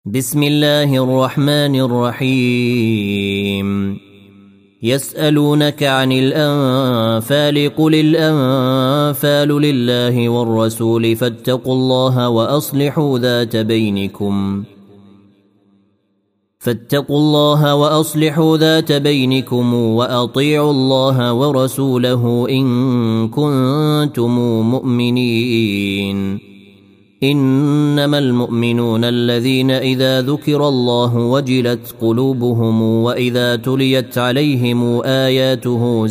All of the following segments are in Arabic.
بسم الله الرحمن الرحيم. يسألونك عن الأنفال قل الأنفال لله والرسول فاتقوا الله وأصلحوا ذات بينكم وأطيعوا الله ورسوله إن كنتم مؤمنين. إنما المؤمنون الذين إذا ذكر الله وجلت قلوبهم وإذا تليت عليهم آياته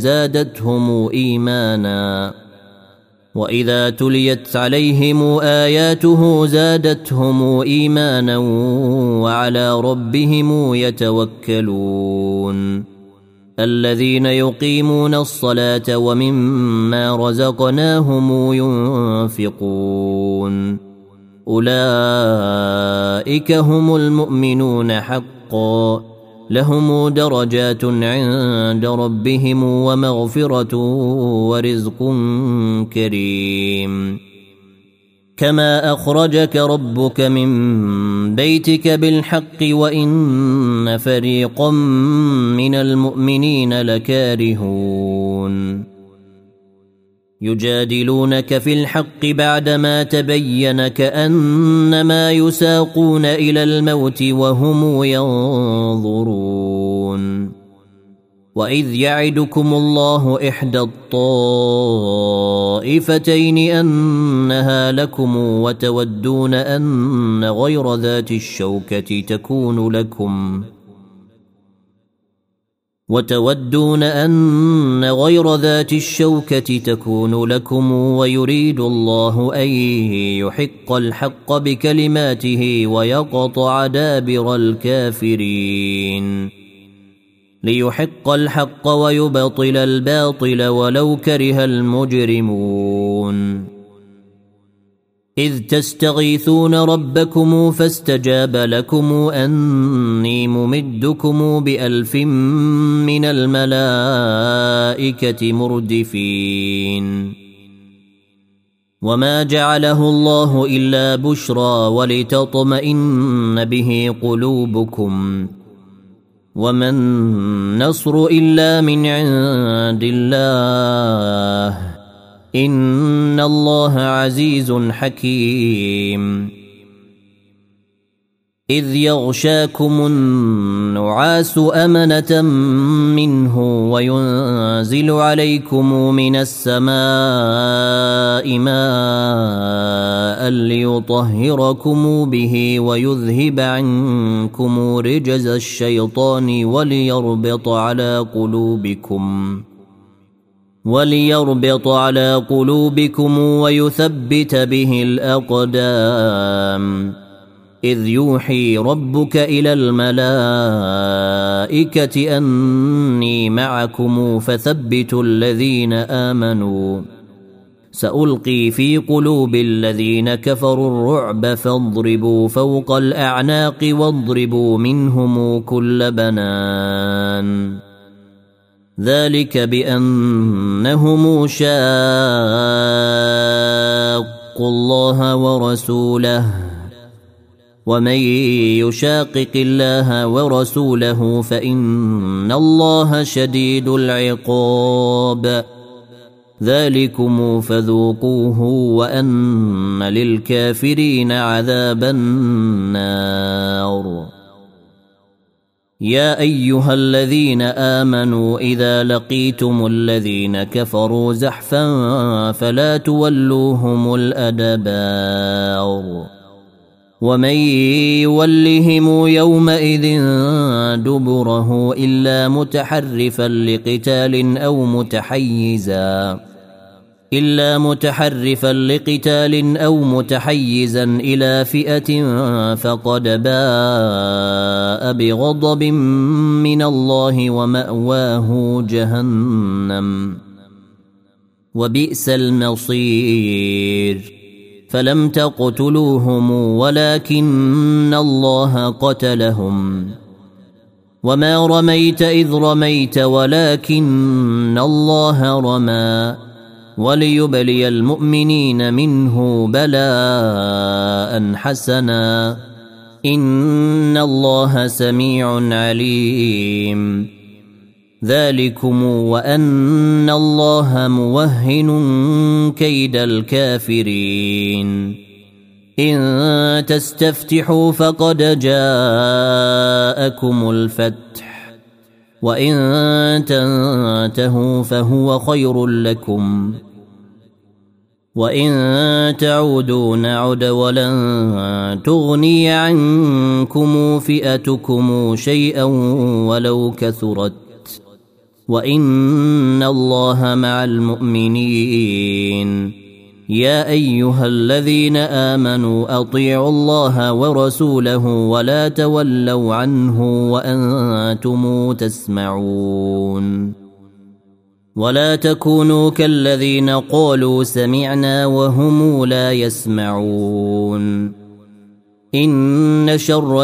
زادتهم إيمانا وعلى ربهم يتوكلون. الذين يقيمون الصلاة ومما رزقناهم ينفقون أولئك هم المؤمنون حقا لهم درجات عند ربهم ومغفرة ورزق كريم. كما أخرجك ربك من بيتك بالحق وإن فريقا من المؤمنين لكارهون يجادلونك في الحق بعدما تبين كأنما يساقون إلى الموت وهم ينظرون. وإذ يعدكم الله إحدى الطائفتين أنها لكم وتودون أن غير ذات الشوكة تكون لكم ويريد الله أن يحق الحق بكلماته ويقطع دابر الكافرين ليحق الحق ويبطل الباطل ولو كره المجرمون. إذ تستغيثون ربكم فاستجاب لكم أني ممدكم ب1000 من الملائكة مردفين. وما جعله الله إلا بشرى ولتطمئن به قلوبكم وما النصر إلا من عند الله إن الله عزيز حكيم. إذ يغشاكم النعاس أمنة منه وينزل عليكم من السماء ماء ليطهركم به ويذهب عنكم رجز الشيطان وليربط على قلوبكم ويثبت به الأقدام. إذ يوحي ربك إلى الملائكة أني معكم فثبتوا الذين آمنوا سألقي في قلوب الذين كفروا الرعب فاضربوا فوق الأعناق واضربوا منهم كل بنان. ذلك بأنهم شاقوا الله ورسوله ومن يشاقق الله ورسوله فإن الله شديد العقاب. ذلكم فذوقوه وأن للكافرين عذاب النار. يا أيها الذين آمنوا إذا لقيتم الذين كفروا زحفا فلا تولوهم الأدبار. ومن يولهم يومئذ دبره إلا متحرفا لقتال أو متحيزا إلى فئة فقد باء بغضب من الله ومأواه جهنم وبئس المصير. فلم تقتلوهم ولكن الله قتلهم وما رميت إذ رميت ولكن الله رمى وليبلي المؤمنين منه بلاء حسنا إن الله سميع عليم. ذلكم وأن الله موهن كيد الكافرين. إن تستفتحوا فقد جاءكم الفتح وإن تنتهوا فهو خير لكم وإن تعودوا نعد ولن تغني عنكم فئتكم شيئا ولو كثرت وإن الله مع المؤمنين. يا أيها الذين آمنوا أطيعوا الله ورسوله ولا تولوا عنه وأنتم تسمعون. ولا تكونوا كالذين قالوا سمعنا وهم لا يسمعون. إن شر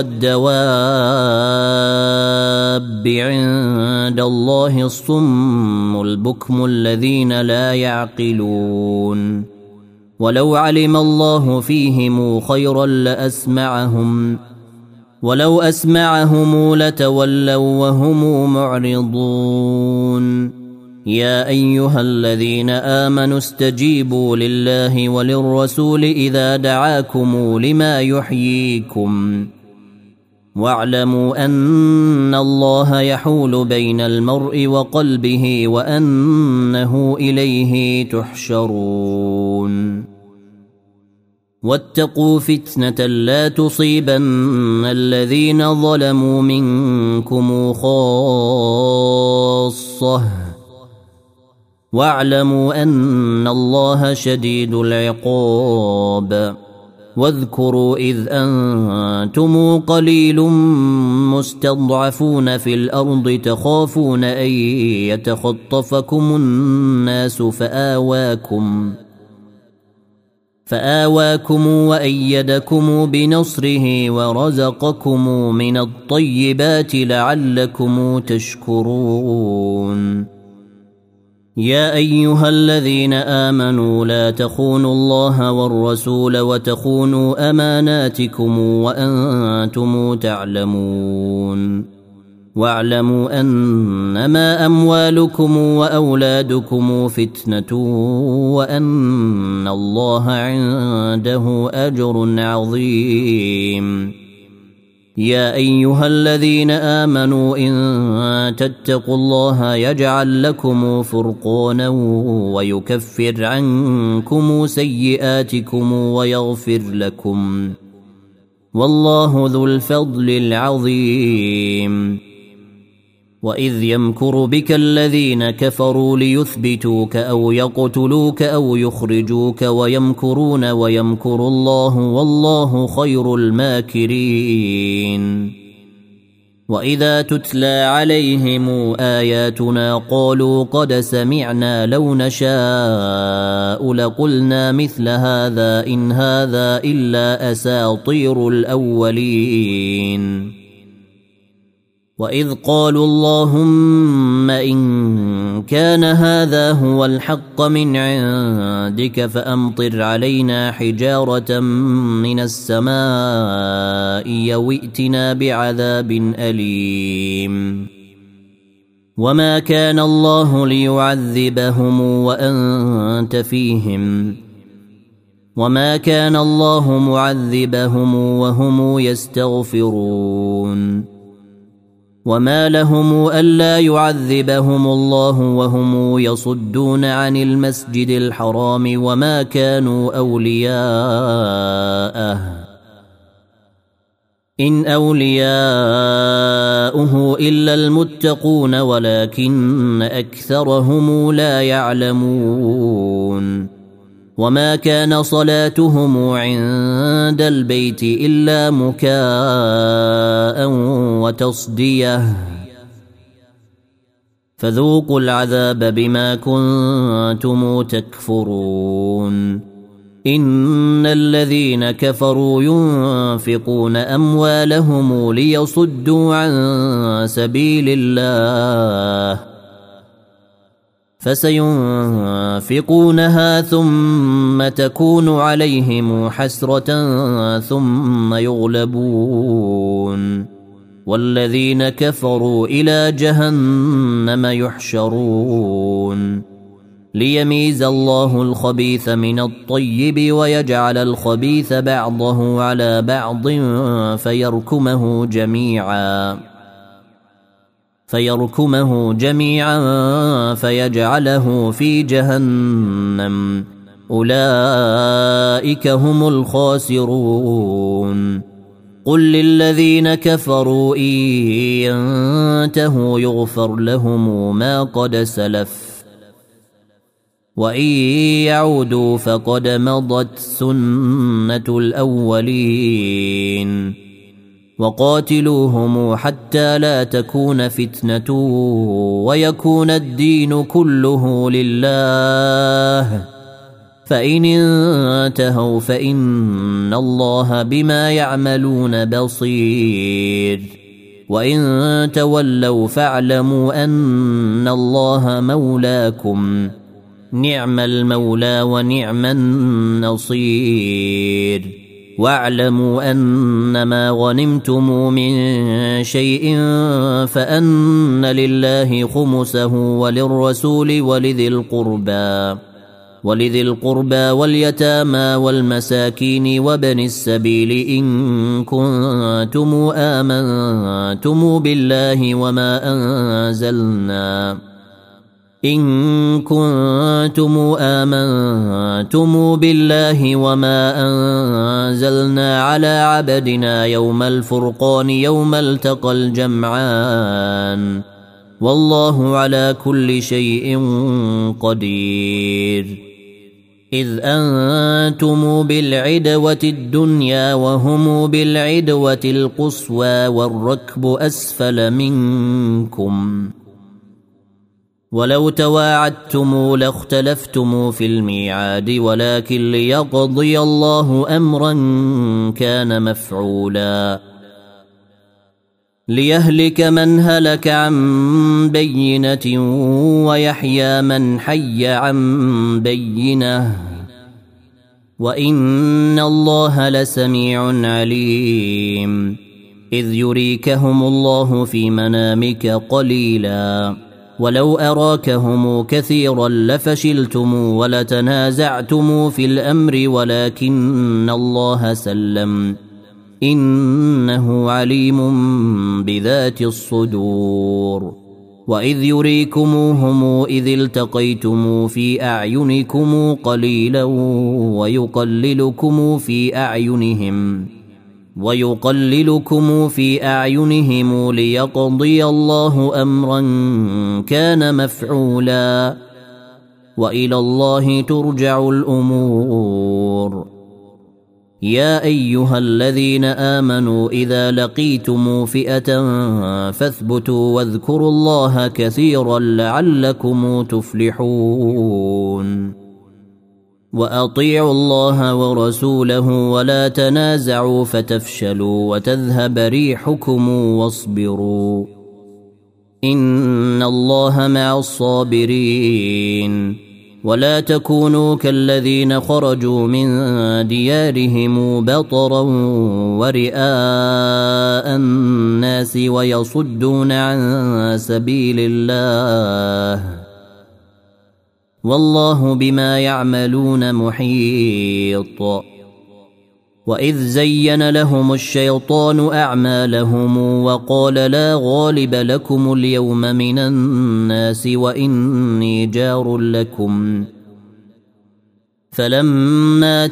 الدواب عند الله الصم البكم الذين لا يعقلون. ولو علم الله فيهم خيرا لأسمعهم ولو أسمعهم لتولوا وهم معرضون. يا أيها الذين آمنوا استجيبوا لله وللرسول إذا دعاكم لما يحييكم واعلموا أن الله يحول بين المرء وقلبه وأنه إليه تحشرون. واتقوا فتنة لا تصيبن الذين ظلموا منكم خاصة واعلموا أن الله شديد العقاب. واذكروا إذ أنتم قليل مستضعفون في الأرض تخافون أن يتخطفكم الناس فآواكم وأيدكم بنصره ورزقكم من الطيبات لعلكم تشكرون. يا أيها الذين آمنوا لا تخونوا الله والرسول وتخونوا أماناتكم وأنتم تعلمون. واعلموا أنما أموالكم وأولادكم فتنة وأن الله عنده أجر عظيم. يا أيها الذين آمنوا إن تتقوا الله يجعل لكم فرقانا ويكفر عنكم سيئاتكم ويغفر لكم والله ذو الفضل العظيم. وإذ يمكر بك الذين كفروا ليثبتوك أو يقتلوك أو يخرجوك ويمكرون ويمكر الله والله خير الماكرين. وإذا تتلى عليهم آياتنا قالوا قد سمعنا لو نشاء لقلنا مثل هذا إن هذا إلا أساطير الأولين. وإذ قالوا اللهم إن كان هذا هو الحق من عندك فأمطر علينا حجارة من السماء أو ائتنا بعذاب أليم. وما كان الله ليعذبهم وأنت فيهم وما كان الله معذبهم وهم يستغفرون. وما لهم ألا يعذبهم الله وهم يصدون عن المسجد الحرام وما كانوا أولياءه إن أولياؤه إلا المتقون ولكن أكثرهم لا يعلمون. وما كان صلاتهم عند البيت إلا مكاء وتصدية فذوقوا العذاب بما كنتم تكفرون. إن الذين كفروا ينفقون أموالهم ليصدوا عن سبيل الله فسينفقونها ثم تكون عليهم حسرة ثم يغلبون والذين كفروا إلى جهنم يحشرون ليميز الله الخبيث من الطيب ويجعل الخبيث بعضه على بعض فيركمه جميعا فيجعله في جهنم أولئك هم الخاسرون قل للذين كفروا إن ينتهوا يغفر لهم ما قد سلف وإن يعودوا فقد مضت سنة الأولين وقاتلوهم حتى لا تكون فتنة ويكون الدين كله لله فإن انتهوا فإن الله بما يعملون بصير وإن تولوا فاعلموا أن الله مولاكم نعم المولى ونعم النصير واعلموا أنما غنمتم من شيء فأن لله خمسه وللرسول ولذي القربى واليتامى والمساكين وابن السبيل إن كنتم آمنتم بالله وما أنزلنا على عبدنا يوم الفرقان يوم التقى الجمعان والله على كل شيء قدير إذ أنتم بالعدوة الدنيا وهم بالعدوة القصوى والركب أسفل منكم ولو تواعدتم لاختلفتم في الميعاد ولكن ليقضي الله أمرا كان مفعولا ليهلك من هلك عن بينة ويحيى من حي عن بينة وإن الله لسميع عليم إذ يريكهم الله في منامك قليلا ولو أراكهم كثيرا لفشلتم ولتنازعتم في الأمر ولكن الله سلم إنه عليم بذات الصدور وإذ يريكموهم إذ التقيتم في أعينكم قليلا ويقللكم في أعينهم ليقضي الله أمرا كان مفعولا وإلى الله ترجع الأمور يا أيها الذين آمنوا إذا لقيتم فئة فاثبتوا واذكروا الله كثيرا لعلكم تفلحون وأطيعوا الله ورسوله ولا تنازعوا فتفشلوا وتذهب ريحكم واصبروا إن الله مع الصابرين ولا تكونوا كالذين خرجوا من ديارهم بطرا ورئاء الناس ويصدون عن سبيل الله والله بما يعملون محيط وإذ زين لهم الشيطان أعمالهم وقال لا غالب لكم اليوم من الناس وإني جار لكم فلما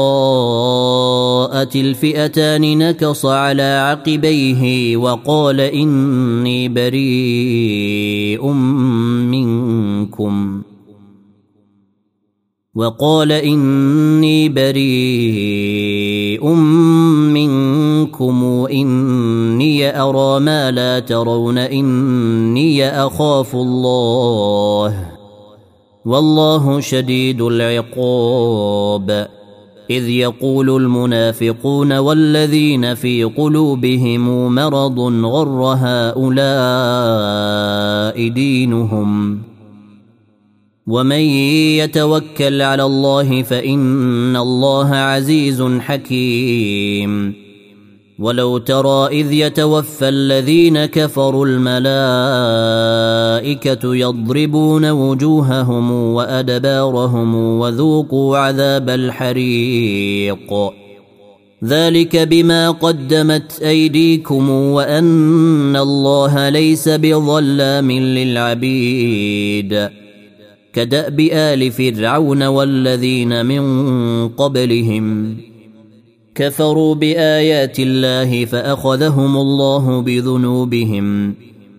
تراءت الفئتان نكص على عقبيه وقال إني بريء منكم إني أرى ما لا ترون إني أخاف الله والله شديد العقاب إذ يقول المنافقون والذين في قلوبهم مرض غر هؤلاء دينهم ومن يتوكل على الله فإن الله عزيز حكيم ولو ترى إذ يتوفى الذين كفروا الملائكة يضربون وجوههم وأدبارهم وذوقوا عذاب الحريق ذلك بما قدمت أيديكم وأن الله ليس بظلام للعبيد كدأب آل فرعون والذين من قبلهم كفروا بآيات الله فأخذهم الله بذنوبهم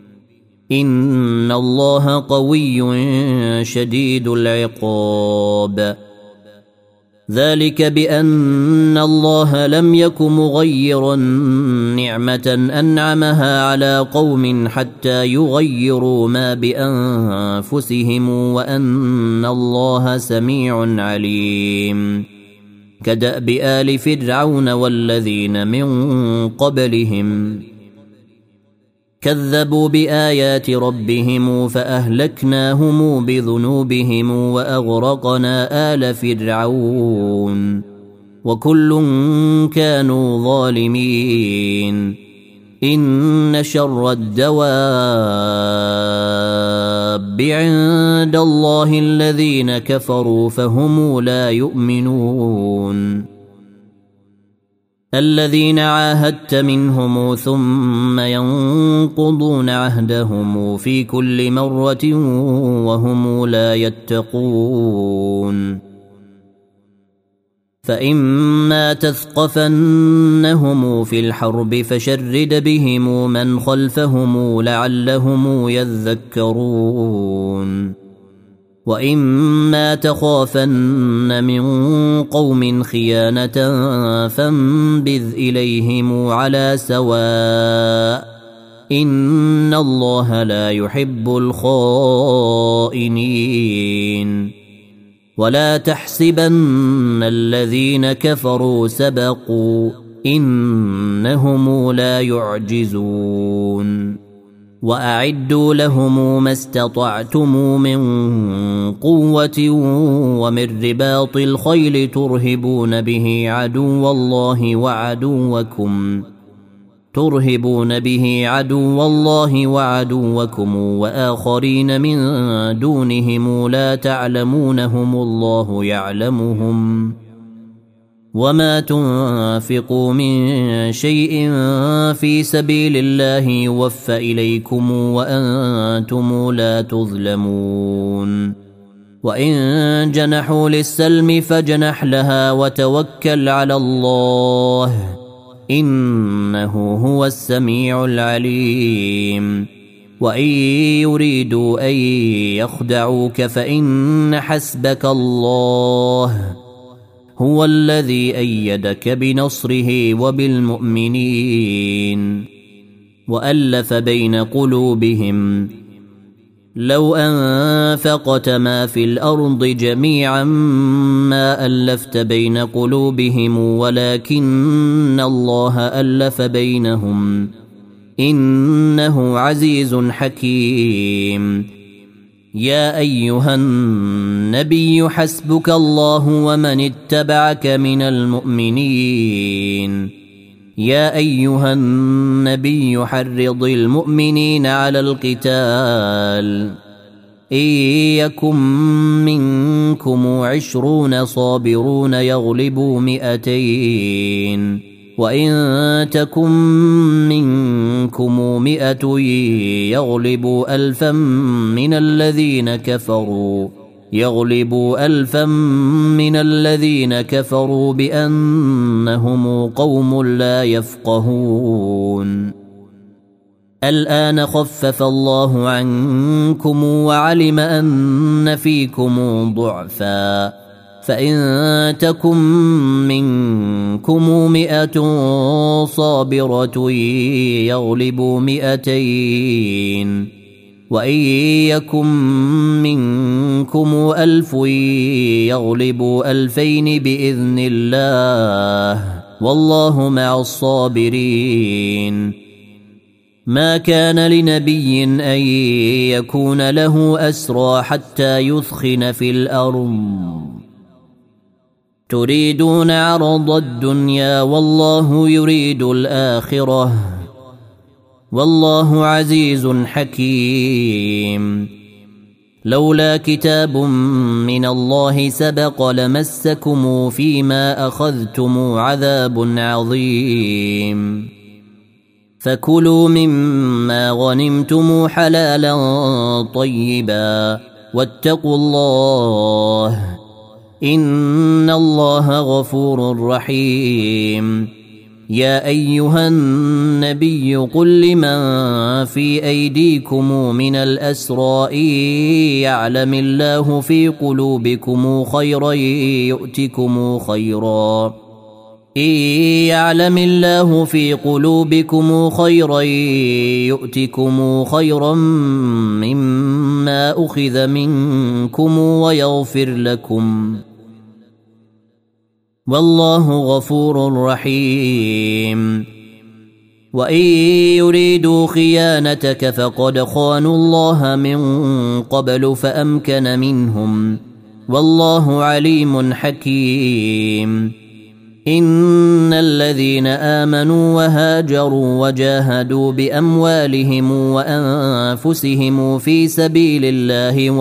إن الله قوي شديد العقاب ذلك بأن الله لم يك مغيرا نعمة أنعمها على قوم حتى يغيروا ما بأنفسهم وأن الله سميع عليم كدأب آل فرعون والذين من قبلهم كذبوا بآيات ربهم فأهلكناهم بذنوبهم وأغرقنا آل فرعون وكل كانوا ظالمين إن شر الدواب عند الله الذين كفروا فهم لا يؤمنون الذين عاهدت منهم ثم ينقضون عهدهم في كل مرة وهم لا يتقون فإما تثقفنهم في الحرب فشرد بهم من خلفهم لعلهم يذكرون وإما تخافن من قوم خيانة فانبذ إليهم على سواء إن الله لا يحب الخائنين ولا تحسبن الذين كفروا سبقوا إنهم لا يعجزون وأعدوا لهم ما استطعتم من قوة ومن رباط الخيل ترهبون به عدو الله وعدوكم وآخرين من دونهم لا تعلمونهم الله يعلمهم وما تنفقوا من شيء في سبيل الله يوفى إليكم وأنتم لا تظلمون وإن جنحوا للسلم فاجنح لها وتوكل على الله إنه هو السميع العليم وإن يريدوا أن يخدعوك فإن حسبك الله هو الذي أيدك بنصره وبالمؤمنين وألف بين قلوبهم لو أنفقت ما في الأرض جميعا ما ألفت بين قلوبهم ولكن الله ألف بينهم إنه عزيز حكيم يا أيها النبي حسبك الله ومن اتبعك من المؤمنين يا أيها النبي حرض المؤمنين على القتال إن يكن منكم 20 صابرون يغلبوا 200 وإن تكن منكم 100 يغلبوا 1000 من الذين كفروا بأنهم قوم لا يفقهون الآن خفف الله عنكم وعلم أن فيكم ضعفا فإن تكن منكم 100 صابرة يغلبوا 200 وإن يكن منكم 1000 يغلبوا 2000 بإذن الله والله مع الصابرين ما كان لنبي أن يكون له أسرى حتى يثخن في الأرض تريدون عرض الدنيا والله يريد الآخرة والله عزيز حكيم لولا كتاب من الله سبق لمسكم فيما أخذتم عذاب عظيم فكلوا مما غنمتم حلالا طيبا واتقوا الله إن الله غفور رحيم يا أيها النبي قل لمن في أيديكم من الأسرى إن يعلم الله في قلوبكم خيرا يؤتكم خيرا إن يعلم الله في قلوبكم خيرا يؤتكم خيرا مما أخذ منكم ويغفر لكم والله غفور رحيم وإن يريدوا خيانتك فقد خانوا الله من قبل فأمكن منهم والله عليم حكيم إن الذين آمنوا وهاجروا وجاهدوا بأموالهم وأنفسهم في سبيل الله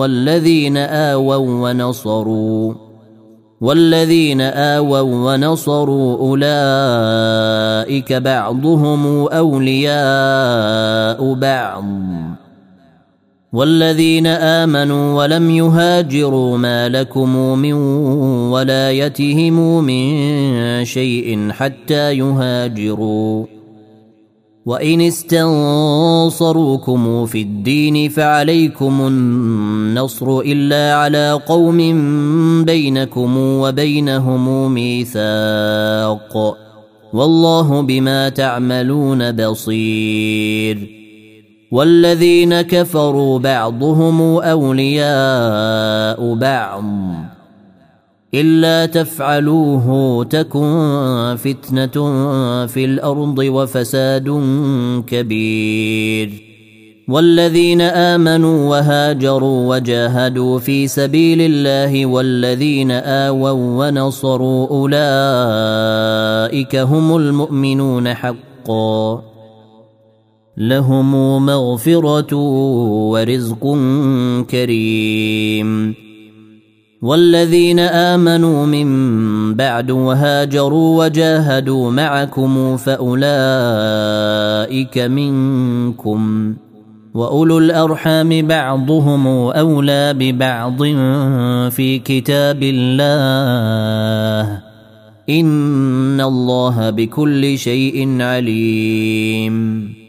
والذين آووا ونصروا أولئك بعضهم أولياء بعض والذين آمنوا ولم يهاجروا ما لكم من ولايتهم من شيء حتى يهاجروا وإن استنصروكم في الدين فعليكم النصر إلا على قوم بينكم وبينهم ميثاق والله بما تعملون بصير والذين كفروا بعضهم أولياء بعض إلا تفعلوه تكن فتنة في الأرض وفساد كبير والذين آمنوا وهاجروا وجاهدوا في سبيل الله والذين آووا ونصروا أولئك هم المؤمنون حقا لهم مغفرة ورزق كريم والذين آمنوا من بعد وهاجروا وجاهدوا معكم فأولئك منكم وأولو الأرحام بعضهم أولى ببعض في كتاب الله إن الله بكل شيء عليم